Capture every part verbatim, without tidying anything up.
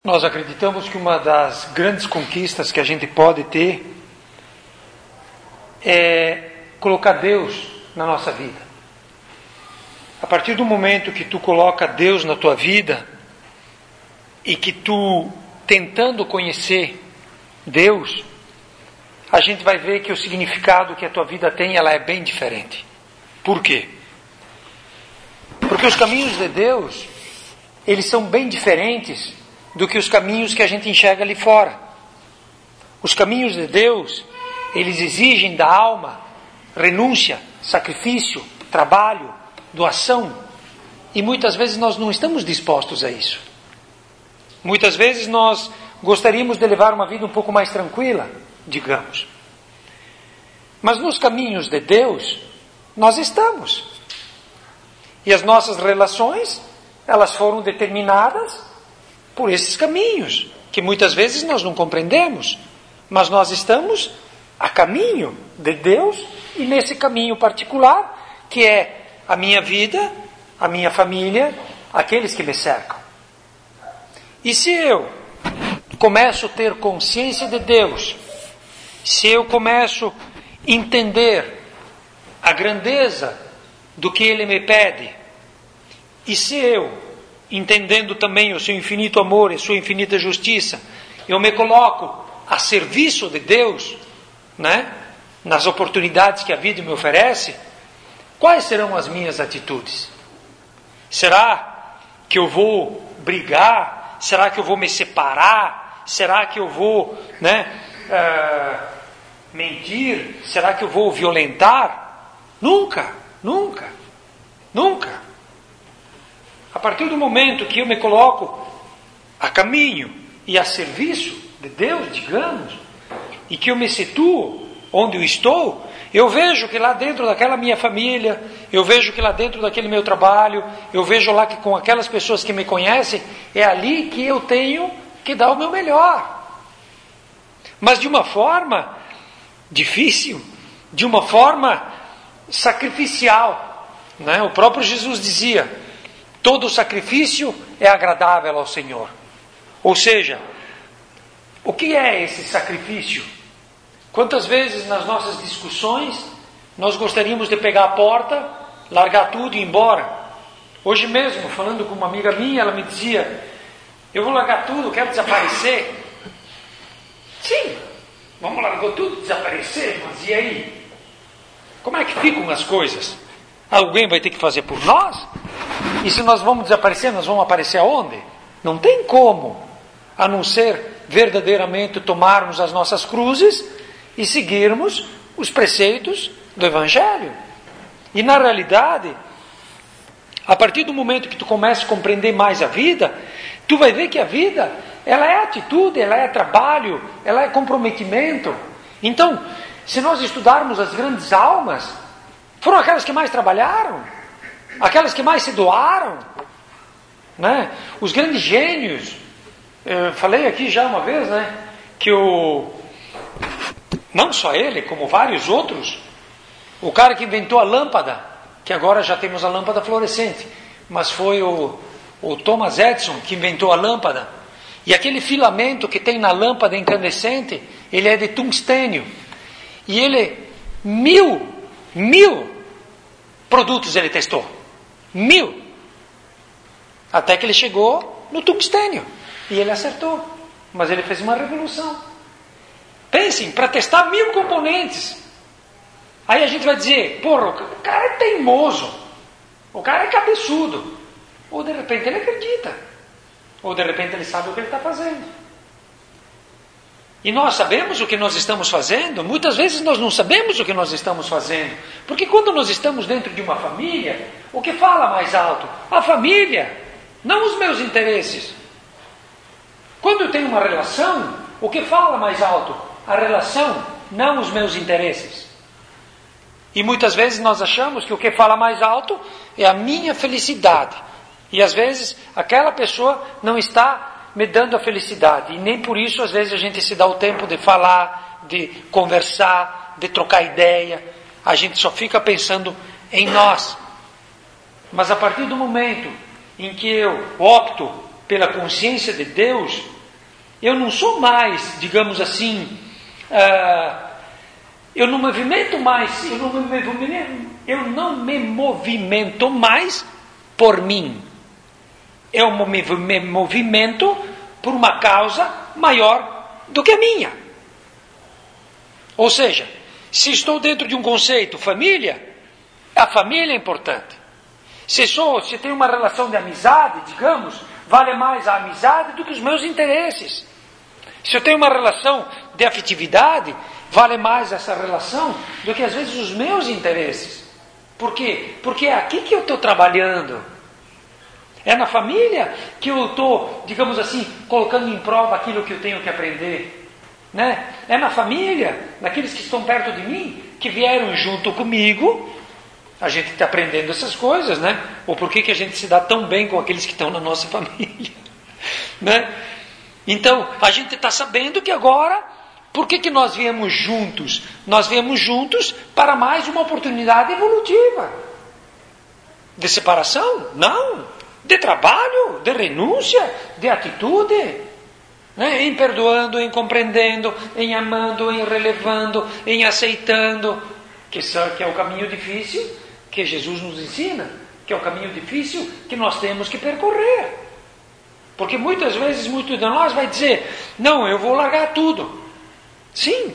Nós acreditamos que uma das grandes conquistas que a gente pode ter é colocar Deus na nossa vida. A partir do momento que tu coloca Deus na tua vida e que tu, tentando conhecer Deus, a gente vai ver que o significado que a tua vida tem, ela é bem diferente. Por quê? Porque os caminhos de Deus, eles são bem diferentes do que os caminhos que a gente enxerga ali fora. Os caminhos de Deus, eles exigem da alma renúncia, sacrifício, trabalho, doação. E muitas vezes nós não estamos dispostos a isso. Muitas vezes nós gostaríamos de levar uma vida um pouco mais tranquila, digamos. Mas nos caminhos de Deus, nós estamos. E as nossas relações, elas foram determinadas por esses caminhos, que muitas vezes nós não compreendemos, mas nós estamos a caminho de Deus e nesse caminho particular, que é a minha vida, a minha família, aqueles que me cercam. E se eu começo a ter consciência de Deus, se eu começo a entender a grandeza do que Ele me pede, e se eu, entendendo também o seu infinito amor e sua infinita justiça, eu me coloco a serviço de Deus, né? Nas oportunidades que a vida me oferece, quais serão as minhas atitudes? Será que eu vou brigar? Será que eu vou me separar? Será que eu vou, né, uh, mentir? Será que eu vou violentar? Nunca, nunca, nunca. A partir do momento que eu me coloco a caminho e a serviço de Deus, digamos, e que eu me situo onde eu estou, eu vejo que lá dentro daquela minha família, eu vejo que lá dentro daquele meu trabalho, eu vejo lá que com aquelas pessoas que me conhecem, é ali que eu tenho que dar o meu melhor. Mas de uma forma difícil, de uma forma sacrificial, né? O próprio Jesus dizia: todo sacrifício é agradável ao Senhor. Ou seja, o que é esse sacrifício? Quantas vezes nas nossas discussões nós gostaríamos de pegar a porta, largar tudo e ir embora? Hoje mesmo, falando com uma amiga minha, ela me dizia: eu vou largar tudo, quero desaparecer. Sim, vamos largar tudo, desaparecer, mas e aí? Como é que ficam as coisas? Alguém vai ter que fazer por nós? E se nós vamos desaparecer, nós vamos aparecer aonde? Não tem como, a não ser verdadeiramente tomarmos as nossas cruzes e seguirmos os preceitos do Evangelho. E na realidade, a partir do momento que tu começa a compreender mais a vida, tu vai ver que a vida, ela é atitude, ela é trabalho, ela é comprometimento. Então, se nós estudarmos as grandes almas, foram aquelas que mais trabalharam, aquelas que mais se doaram, né? Os grandes gênios. Eu falei aqui já uma vez, né, que o não só ele, como vários outros, o cara que inventou a lâmpada, que agora já temos a lâmpada fluorescente, mas foi o, o Thomas Edison que inventou a lâmpada. E aquele filamento que tem na lâmpada incandescente, ele é de tungstênio. E ele, mil, mil produtos ele testou. Mil. Até que ele chegou no tungstênio. E ele acertou. Mas ele fez uma revolução. Pensem, para testar mil componentes. Aí a gente vai dizer: porra, o cara é teimoso. O cara é cabeçudo. Ou de repente ele acredita. Ou de repente ele sabe o que ele está fazendo. E nós sabemos o que nós estamos fazendo? Muitas vezes nós não sabemos o que nós estamos fazendo. Porque quando nós estamos dentro de uma família, o que fala mais alto? A família, não os meus interesses. Quando eu tenho uma relação, o que fala mais alto? A relação, não os meus interesses. E muitas vezes nós achamos que o que fala mais alto é a minha felicidade. E às vezes aquela pessoa não está me dando a felicidade. E nem por isso às vezes a gente se dá o tempo de falar, de conversar, de trocar ideia. A gente só fica pensando em nós. Mas a partir do momento em que eu opto pela consciência de Deus, eu não sou mais, digamos assim, uh, eu não movimento mais, eu não me movimento, eu não me movimento mais por mim. Eu me movimento por uma causa maior do que a minha. Ou seja, se estou dentro de um conceito família, a família é importante. Se sou, se tenho uma relação de amizade, digamos, vale mais a amizade do que os meus interesses. Se eu tenho uma relação de afetividade, vale mais essa relação do que às vezes os meus interesses. Por quê? Porque é aqui que eu estou trabalhando. É na família que eu estou, digamos assim, colocando em prova aquilo que eu tenho que aprender. Né? É na família, naqueles que estão perto de mim, que vieram junto comigo. A gente está aprendendo essas coisas, né? Ou por que que a gente se dá tão bem com aqueles que estão na nossa família, né? Então, a gente está sabendo que agora, por que que nós viemos juntos? Nós viemos juntos para mais uma oportunidade evolutiva. De separação? Não. De trabalho, de renúncia, de atitude. Né? Em perdoando, em compreendendo, em amando, em relevando, em aceitando. Que é o caminho difícil que Jesus nos ensina, que é o caminho difícil que nós temos que percorrer. Porque muitas vezes, muitos de nós vai dizer, não, eu vou largar tudo. Sim,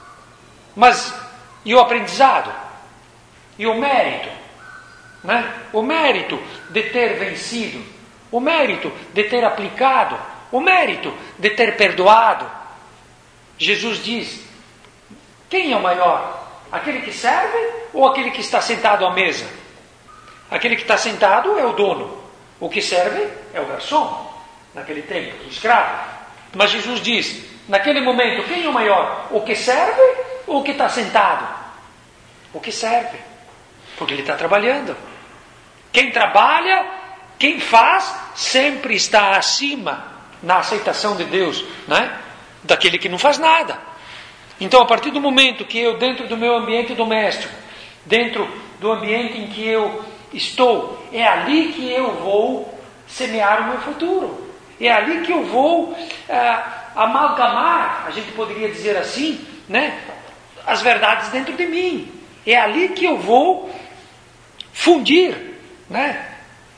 mas e o aprendizado? E o mérito? Né? O mérito de ter vencido, o mérito de ter aplicado, o mérito de ter perdoado. Jesus diz, quem é o maior? Aquele que serve ou aquele que está sentado à mesa? Aquele que está sentado é o dono. O que serve é o garçom. Naquele tempo, o escravo. Mas Jesus diz, naquele momento, quem é o maior? O que serve ou o que está sentado? O que serve. Porque ele está trabalhando. Quem trabalha, quem faz, sempre está acima na aceitação de Deus, né? Daquele que não faz nada. Então, a partir do momento que eu, dentro do meu ambiente doméstico, dentro do ambiente em que eu estou, é ali que eu vou semear o meu futuro. É ali que eu vou ah, amalgamar, a gente poderia dizer assim, né, as verdades dentro de mim. É ali que eu vou fundir, né,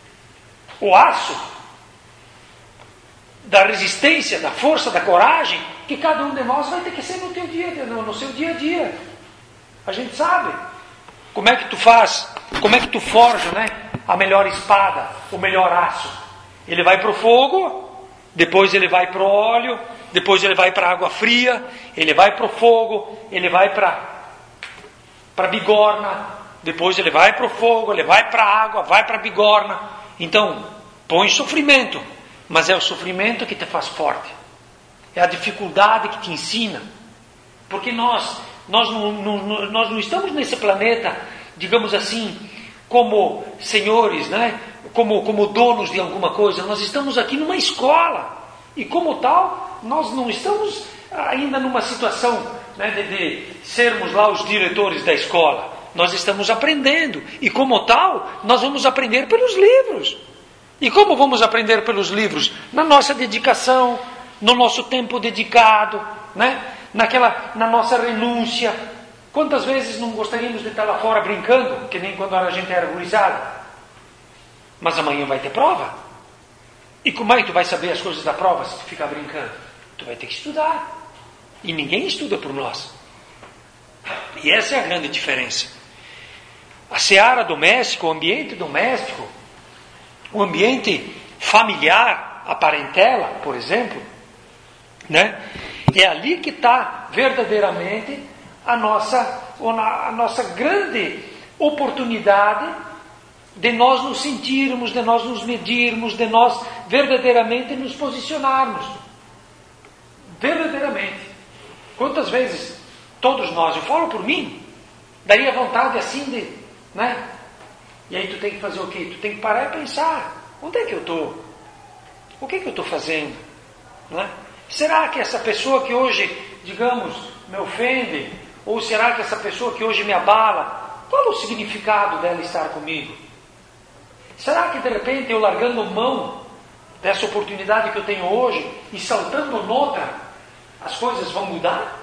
o aço da resistência, da força, da coragem, que cada um de nós vai ter que ser no, teu dia, no, no seu dia a dia. A gente sabe como é que tu faz, como é que tu forja, né, a melhor espada, o melhor aço. Ele vai para o fogo, depois ele vai para o óleo, depois ele vai para a água fria, ele vai para o fogo, ele vai para para a bigorna, depois ele vai para o fogo, ele vai para a água, vai para a bigorna. Então, põe sofrimento, mas é o sofrimento que te faz forte. É a dificuldade que te ensina. Porque nós, nós, não, não, nós não estamos nesse planeta, digamos assim, como senhores, né? como, como donos de alguma coisa. Nós estamos aqui numa escola. E como tal, nós não estamos ainda numa situação, né, de, de sermos lá os diretores da escola. Nós estamos aprendendo. E como tal, nós vamos aprender pelos livros. E como vamos aprender pelos livros? Na nossa dedicação, no nosso tempo dedicado, né? Naquela, na nossa renúncia. Quantas vezes não gostaríamos de estar lá fora brincando, que nem quando a gente era gurizada? Mas amanhã vai ter prova. E como é que tu vai saber as coisas da prova se tu ficar brincando? Tu vai ter que estudar. E ninguém estuda por nós. E essa é a grande diferença. A seara doméstica, o ambiente doméstico, o ambiente familiar, a parentela, por exemplo, né? É ali que está verdadeiramente a nossa, a nossa grande oportunidade de nós nos sentirmos, de nós nos medirmos, de nós verdadeiramente nos posicionarmos. Verdadeiramente. Quantas vezes, todos nós, eu falo por mim, daria vontade assim de, né? E aí tu tem que fazer o quê? Tu tem que parar e pensar, onde é que eu estou? O que é que eu estou fazendo? Né? Será que essa pessoa que hoje, digamos, me ofende, ou será que essa pessoa que hoje me abala, qual é o significado dela estar comigo? Será que de repente eu largando mão dessa oportunidade que eu tenho hoje e saltando noutra, as coisas vão mudar?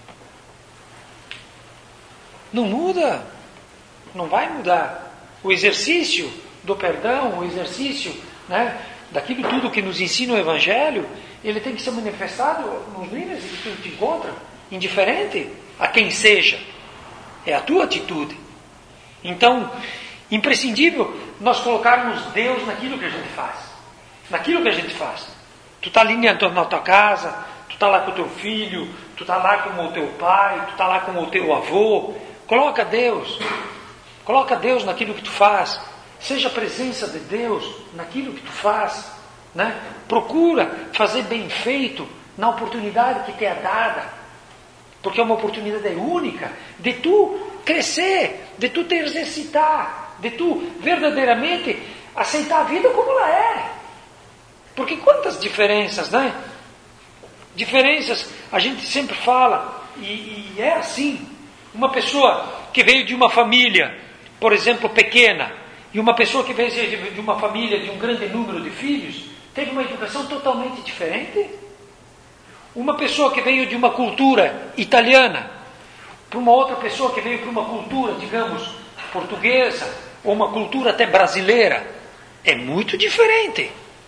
Não muda. Não vai mudar. O exercício do perdão, o exercício, né, daquilo tudo que nos ensina o Evangelho, ele tem que ser manifestado nos líderes que tu te encontra, indiferente a quem seja. É a tua atitude. Então, imprescindível nós colocarmos Deus naquilo que a gente faz. Naquilo que a gente faz. Tu está ali na tua casa, tu está lá com o teu filho, tu está lá com o teu pai, tu está lá com o teu avô. Coloca Deus. Coloca Deus naquilo que tu faz. Seja a presença de Deus naquilo que tu faz. Né? Procura fazer bem feito na oportunidade que te é dada. Porque é uma oportunidade única de tu crescer, de tu te exercitar, de tu verdadeiramente aceitar a vida como ela é. Porque quantas diferenças, né? Diferenças, a gente sempre fala, e, e é assim. Uma pessoa que veio de uma família, por exemplo, pequena, e uma pessoa que veio de uma família de um grande número de filhos, teve uma educação totalmente diferente. Uma pessoa que veio de uma cultura italiana, para uma outra pessoa que veio para uma cultura, digamos, portuguesa, ou uma cultura até brasileira, é muito diferente.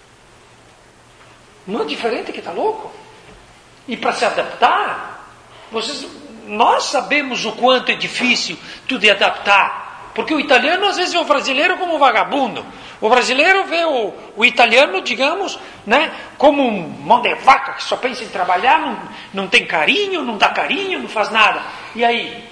Não é diferente que está louco? E para se adaptar, vocês, nós sabemos o quanto é difícil tu de adaptar. Porque o italiano às vezes vê o brasileiro como um vagabundo. O brasileiro vê o, o italiano, digamos, né, como um mão de vaca que só pensa em trabalhar, não, não tem carinho, não dá carinho, não faz nada. E aí?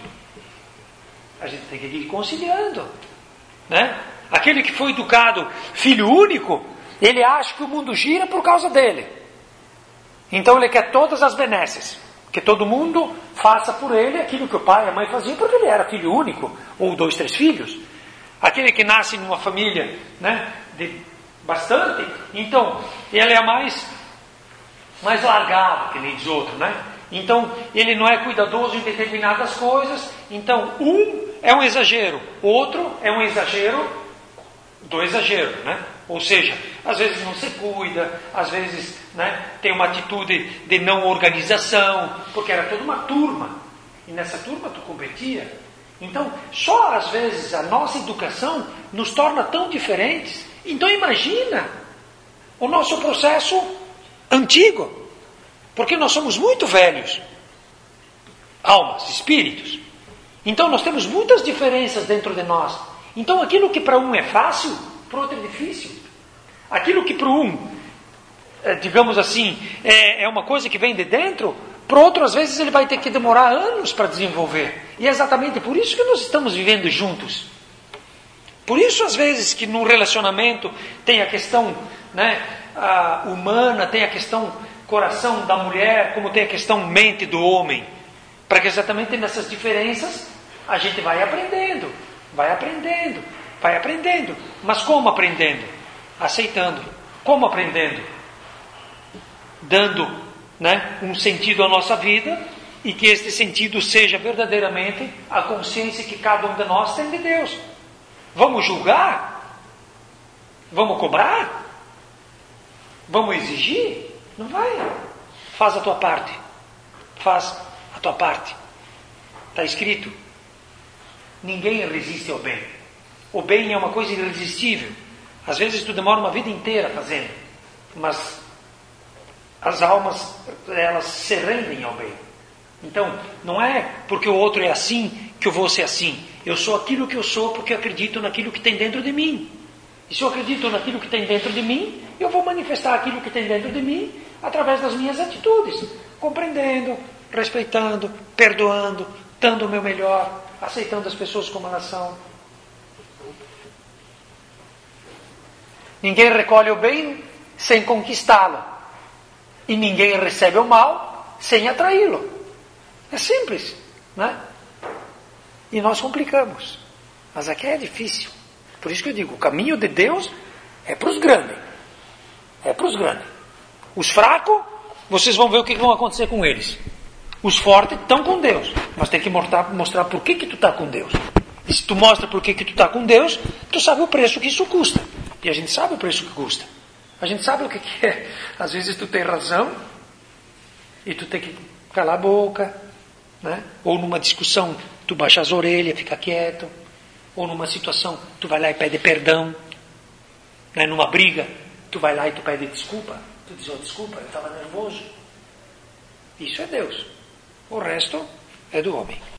A gente tem que ir conciliando. Né? Aquele que foi educado filho único, ele acha que o mundo gira por causa dele. Então ele quer todas as benesses. Que todo mundo faça por ele aquilo que o pai e a mãe faziam, porque ele era filho único, ou dois, três filhos. Aquele que nasce numa família, né, de bastante, então ele é mais, mais largado que nem os outros, né? Então ele não é cuidadoso em determinadas coisas. Então um é um exagero, outro é um exagero do exagero, né? Ou seja, às vezes não se cuida, às vezes, né, tem uma atitude de não organização, porque era toda uma turma, e nessa turma tu competia. Então, só às vezes a nossa educação nos torna tão diferentes. Então imagina o nosso processo antigo, porque nós somos muito velhos, almas, espíritos. Então nós temos muitas diferenças dentro de nós. Então aquilo que para um é fácil, para o outro é difícil. Aquilo que para um, digamos assim, é, é uma coisa que vem de dentro, para o outro às vezes ele vai ter que demorar anos para desenvolver. E é exatamente por isso que nós estamos vivendo juntos. Por isso às vezes que no relacionamento tem a questão, né, a humana, tem a questão coração da mulher, como tem a questão mente do homem. Para que exatamente nessas diferenças a gente vai aprendendo, vai aprendendo, vai aprendendo. Mas como aprendendo? Aceitando. Como aprendendo? Dando, né, um sentido à nossa vida, e que este sentido seja verdadeiramente a consciência que cada um de nós tem de Deus. Vamos julgar? Vamos cobrar? Vamos exigir? Não vai. Faz a tua parte. Faz a tua parte. Está escrito: ninguém resiste ao bem. O bem é uma coisa irresistível. Às vezes tu demora uma vida inteira fazendo, mas as almas, elas se rendem ao bem. Então, não é porque o outro é assim que eu vou ser assim. Eu sou aquilo que eu sou porque eu acredito naquilo que tem dentro de mim. E se eu acredito naquilo que tem dentro de mim, eu vou manifestar aquilo que tem dentro de mim através das minhas atitudes, compreendendo, respeitando, perdoando, dando o meu melhor, aceitando as pessoas como elas são. Ninguém recolhe o bem sem conquistá-lo. E ninguém recebe o mal sem atraí-lo. É simples, né? E nós complicamos. Mas aqui é difícil. Por isso que eu digo, o caminho de Deus é para os grandes. É para os grandes. Os fracos, vocês vão ver o que vai acontecer com eles. Os fortes estão com Deus. Mas tem que mostrar, mostrar por que, que tu está com Deus. E se tu mostra por que, que tu está com Deus, tu sabe o preço que isso custa. E a gente sabe o preço que custa. A gente sabe o que, que é. Às vezes tu tem razão e tu tem que calar a boca, né? Ou numa discussão tu baixa as orelhas, fica quieto. Ou numa situação tu vai lá e pede perdão, né? Numa briga tu vai lá e tu pede desculpa. Tu diz, oh, desculpa, eu estava nervoso. Isso é Deus. O resto é do homem.